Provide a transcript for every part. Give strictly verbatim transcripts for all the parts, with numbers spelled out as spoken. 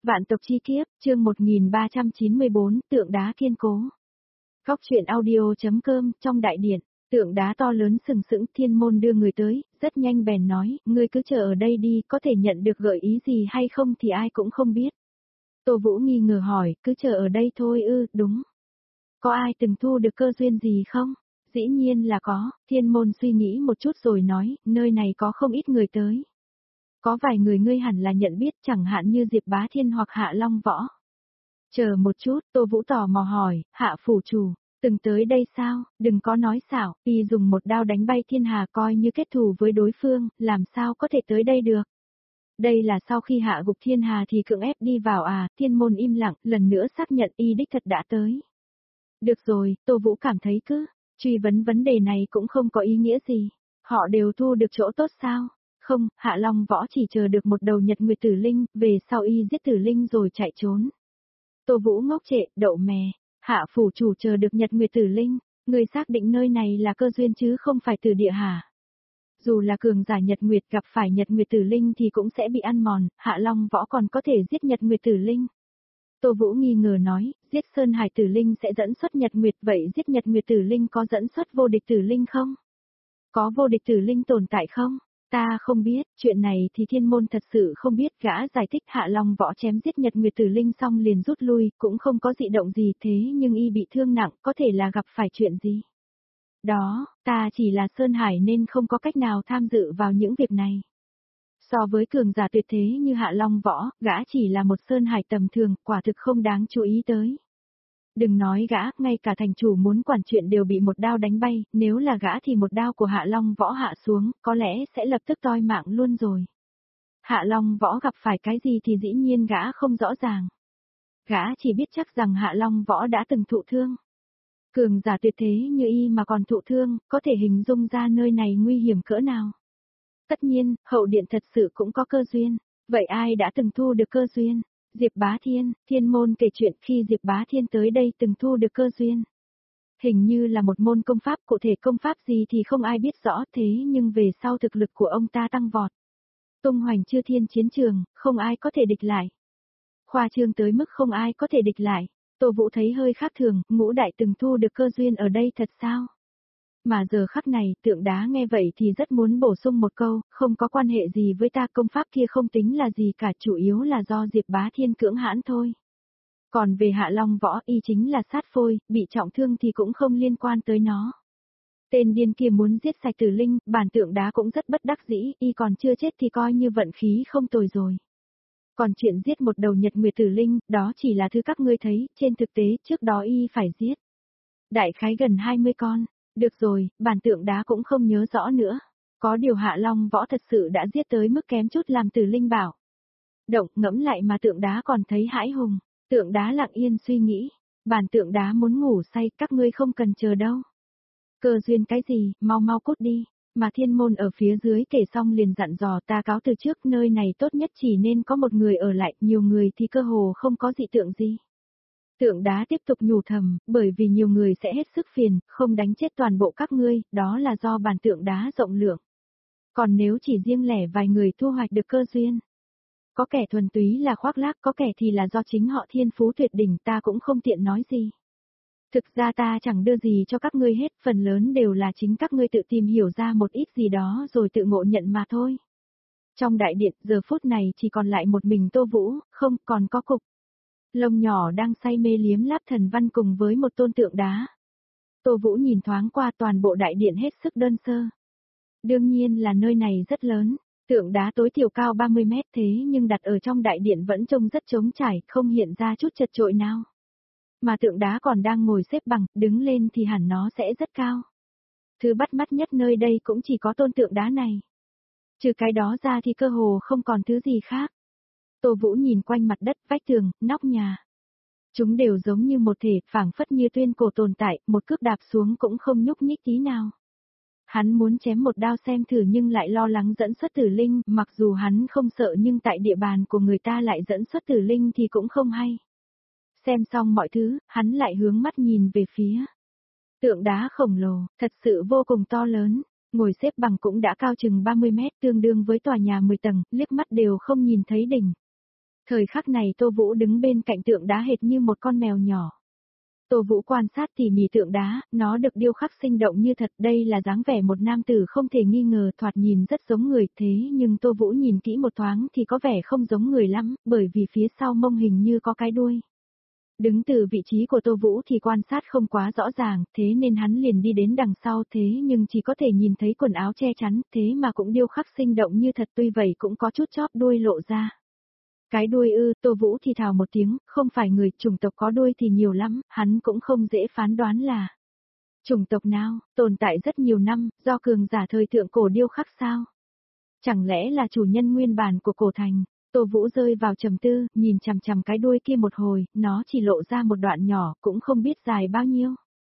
Vạn tộc chi kiếp, chương một nghìn ba trăm chín mươi bốn, tượng đá kiên cố. Góc truyện audio.com, trong đại điện, tượng đá to lớn sừng sững, Thiên Môn đưa người tới, rất nhanh bèn nói, ngươi cứ chờ ở đây đi, có thể nhận được gợi ý gì hay không thì ai cũng không biết. Tô Vũ nghi ngờ hỏi, cứ chờ ở đây thôi ư, đúng. Có ai từng thu được cơ duyên gì không? Dĩ nhiên là có, Thiên Môn suy nghĩ một chút rồi nói, nơi này có không ít người tới. Có vài người ngươi hẳn là nhận biết, chẳng hạn như Diệp Bá Thiên hoặc Hạ Long Võ. Chờ một chút, Tô Vũ tò mò hỏi, Hạ phủ chủ, từng tới đây sao, đừng có nói xảo, y dùng một đao đánh bay thiên hà coi như kết thù với đối phương, làm sao có thể tới đây được. Đây là sau khi hạ gục thiên hà thì cưỡng ép đi vào à, Thiên Môn im lặng, lần nữa xác nhận y đích thật đã tới. Được rồi, Tô Vũ cảm thấy cứ, truy vấn vấn đề này cũng không có ý nghĩa gì, họ đều thu được chỗ tốt sao? Không, Hạ Long Võ chỉ chờ được một đầu Nhật Nguyệt Tử Linh, về sau y giết Tử Linh rồi chạy trốn. Tô Vũ ngốc trệ, đậu mè, Hạ phủ chủ chờ được Nhật Nguyệt Tử Linh, người xác định nơi này là cơ duyên chứ không phải từ địa hả? Dù là cường giả Nhật Nguyệt gặp phải Nhật Nguyệt Tử Linh thì cũng sẽ bị ăn mòn, Hạ Long Võ còn có thể giết Nhật Nguyệt Tử Linh. Tô Vũ nghi ngờ nói, giết Sơn Hải Tử Linh sẽ dẫn xuất Nhật Nguyệt, vậy giết Nhật Nguyệt Tử Linh có dẫn xuất vô địch Tử Linh không? Có vô địch Tử Linh tồn tại không? Ta không biết, chuyện này thì Thiên Môn thật sự không biết, gã giải thích. Hạ Long Võ chém giết Nhật Nguyệt Tử Linh xong liền rút lui, cũng không có dị động gì, thế nhưng y bị thương nặng, có thể là gặp phải chuyện gì. Đó, ta chỉ là Sơn Hải nên không có cách nào tham dự vào những việc này. So với cường giả tuyệt thế như Hạ Long Võ, gã chỉ là một Sơn Hải tầm thường, quả thực không đáng chú ý tới. Đừng nói gã, ngay cả thành chủ muốn quản chuyện đều bị một đao đánh bay, nếu là gã thì một đao của Hạ Long Võ hạ xuống, có lẽ sẽ lập tức toi mạng luôn rồi. Hạ Long Võ gặp phải cái gì thì dĩ nhiên gã không rõ ràng. Gã chỉ biết chắc rằng Hạ Long Võ đã từng thụ thương. Cường giả tuyệt thế như y mà còn thụ thương, có thể hình dung ra nơi này nguy hiểm cỡ nào. Tất nhiên, hậu điện thật sự cũng có cơ duyên. Vậy ai đã từng thu được cơ duyên? Diệp Bá Thiên, Thiên Môn kể chuyện khi Diệp Bá Thiên tới đây từng thu được cơ duyên. Hình như là một môn công pháp, cụ thể công pháp gì thì không ai biết rõ, thế nhưng về sau thực lực của ông ta tăng vọt. Tung hoành chư thiên chiến trường, không ai có thể địch lại. Khoa trương tới mức không ai có thể địch lại. Tô Vũ thấy hơi khác thường, ngũ đại từng thu được cơ duyên ở đây thật sao? Mà giờ khắc này, tượng đá nghe vậy thì rất muốn bổ sung một câu, không có quan hệ gì với ta, công pháp kia không tính là gì cả, chủ yếu là do Diệp Bá Thiên cưỡng hãn thôi. Còn về Hạ Long Võ, y chính là sát phôi, bị trọng thương thì cũng không liên quan tới nó. Tên điên kia muốn giết sạch Tử Linh, bản tượng đá cũng rất bất đắc dĩ, y còn chưa chết thì coi như vận khí không tồi rồi. Còn chuyện giết một đầu Nhật Nguyệt Tử Linh, đó chỉ là thứ các ngươi thấy, trên thực tế trước đó y phải giết. Đại khái gần hai mươi con. Được rồi, bản tượng đá cũng không nhớ rõ nữa. Có điều Hạ Long Võ thật sự đã giết tới mức kém chút làm Tử Linh bảo. Động, ngẫm lại mà tượng đá còn thấy hãi hùng. Tượng đá lặng yên suy nghĩ. Bản tượng đá muốn ngủ say, các ngươi không cần chờ đâu. Cơ duyên cái gì, mau mau cút đi. Mà Thiên Môn ở phía dưới kể xong liền dặn dò, ta cáo từ trước, nơi này tốt nhất chỉ nên có một người ở lại, nhiều người thì cơ hồ không có dị tượng gì. Tượng đá tiếp tục nhủ thầm, bởi vì nhiều người sẽ hết sức phiền, không đánh chết toàn bộ các ngươi, đó là do bản tượng đá rộng lượng. Còn nếu chỉ riêng lẻ vài người thu hoạch được cơ duyên, có kẻ thuần túy là khoác lác, có kẻ thì là do chính họ thiên phú tuyệt đỉnh, ta cũng không tiện nói gì. Thực ra ta chẳng đưa gì cho các ngươi hết, phần lớn đều là chính các ngươi tự tìm hiểu ra một ít gì đó rồi tự ngộ nhận mà thôi. Trong đại điện, giờ phút này chỉ còn lại một mình Tô Vũ, không còn có cục. Lông nhỏ đang say mê liếm láp thần văn cùng với một tôn tượng đá. Tô Vũ nhìn thoáng qua toàn bộ đại điện hết sức đơn sơ. Đương nhiên là nơi này rất lớn, tượng đá tối thiểu cao ba mươi mét thế nhưng đặt ở trong đại điện vẫn trông rất trống trải, không hiện ra chút chật chội nào. Mà tượng đá còn đang ngồi xếp bằng, đứng lên thì hẳn nó sẽ rất cao. Thứ bắt mắt nhất nơi đây cũng chỉ có tôn tượng đá này. Trừ cái đó ra thì cơ hồ không còn thứ gì khác. Tô Vũ nhìn quanh mặt đất, vách tường, nóc nhà. Chúng đều giống như một thể, phảng phất như tuyên cổ tồn tại, một cước đạp xuống cũng không nhúc nhích tí nào. Hắn muốn chém một đao xem thử nhưng lại lo lắng dẫn xuất Tử Linh, mặc dù hắn không sợ nhưng tại địa bàn của người ta lại dẫn xuất Tử Linh thì cũng không hay. Xem xong mọi thứ, hắn lại hướng mắt nhìn về phía tượng đá khổng lồ, thật sự vô cùng to lớn, ngồi xếp bằng cũng đã cao chừng ba mươi mét, tương đương với tòa nhà mười tầng, liếc mắt đều không nhìn thấy đỉnh. Thời khắc này Tô Vũ đứng bên cạnh tượng đá hệt như một con mèo nhỏ. Tô Vũ quan sát tỉ mỉ tượng đá, nó được điêu khắc sinh động như thật, đây là dáng vẻ một nam tử không thể nghi ngờ, thoạt nhìn rất giống người, thế nhưng Tô Vũ nhìn kỹ một thoáng thì có vẻ không giống người lắm, bởi vì phía sau mông hình như có cái đuôi. Đứng từ vị trí của Tô Vũ thì quan sát không quá rõ ràng, thế nên hắn liền đi đến đằng sau, thế nhưng chỉ có thể nhìn thấy quần áo che chắn, thế mà cũng điêu khắc sinh động như thật, tuy vậy cũng có chút chóp đuôi lộ ra. Cái đuôi ư, Tô Vũ thì thào một tiếng, không phải người, chủng tộc có đuôi thì nhiều lắm, hắn cũng không dễ phán đoán là chủng tộc nào, tồn tại rất nhiều năm, do cường giả thời thượng cổ điêu khắc sao? Chẳng lẽ là chủ nhân nguyên bản của cổ thành? Tô Vũ rơi vào trầm tư, nhìn chằm chằm cái đuôi kia một hồi, nó chỉ lộ ra một đoạn nhỏ, cũng không biết dài bao nhiêu.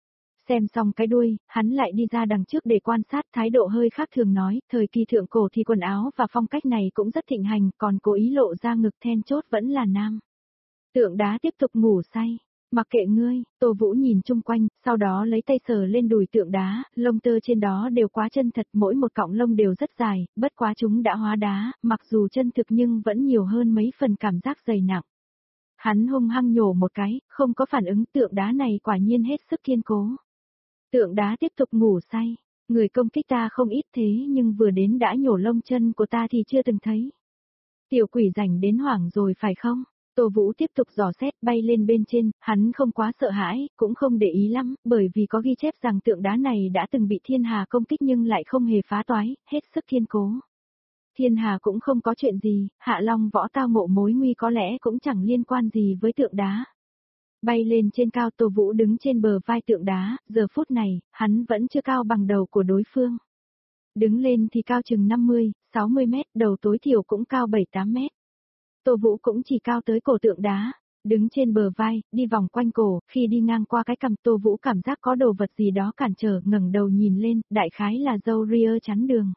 Xem xong cái đuôi, hắn lại đi ra đằng trước để quan sát, thái độ hơi khác thường nói, thời kỳ thượng cổ thì quần áo và phong cách này cũng rất thịnh hành, còn cố ý lộ ra ngực then chốt vẫn là nam. Tượng đá tiếp tục ngủ say. Mặc kệ ngươi, Tô Vũ nhìn chung quanh, sau đó lấy tay sờ lên đùi tượng đá, lông tơ trên đó đều quá chân thật, mỗi một cọng lông đều rất dài, bất quá chúng đã hóa đá, mặc dù chân thực nhưng vẫn nhiều hơn mấy phần cảm giác dày nặng. Hắn hung hăng nhổ một cái, không có phản ứng, tượng đá này quả nhiên hết sức kiên cố. Tượng đá tiếp tục ngủ say, người công kích ta không ít thế nhưng vừa đến đã nhổ lông chân của ta thì chưa từng thấy. Tiểu quỷ rảnh đến hoảng rồi phải không? Tô Vũ tiếp tục dò xét bay lên bên trên, hắn không quá sợ hãi, cũng không để ý lắm, bởi vì có ghi chép rằng tượng đá này đã từng bị thiên hà công kích nhưng lại không hề phá toái, hết sức kiên cố. Thiên hà cũng không có chuyện gì, Hạ Long võ tao ngộ mối nguy có lẽ cũng chẳng liên quan gì với tượng đá. Bay lên trên cao, Tô Vũ đứng trên bờ vai tượng đá, giờ phút này, hắn vẫn chưa cao bằng đầu của đối phương. Đứng lên thì cao chừng năm mươi, sáu mươi mét, đầu tối thiểu cũng cao bảy tám mét. Tô Vũ cũng chỉ cao tới cổ tượng đá, đứng trên bờ vai, đi vòng quanh cổ, khi đi ngang qua cái cằm Tô Vũ cảm giác có đồ vật gì đó cản trở, ngẩng đầu nhìn lên, đại khái là dâu ria chắn đường.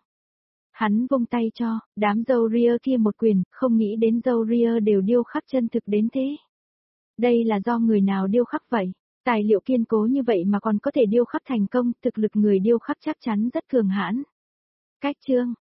Hắn vung tay cho, đám dâu ria kia một quyền, không nghĩ đến dâu ria đều điêu khắc chân thực đến thế. Đây là do người nào điêu khắc vậy? Tài liệu kiên cố như vậy mà còn có thể điêu khắc thành công, thực lực người điêu khắc chắc chắn rất cường hãn. Cách chương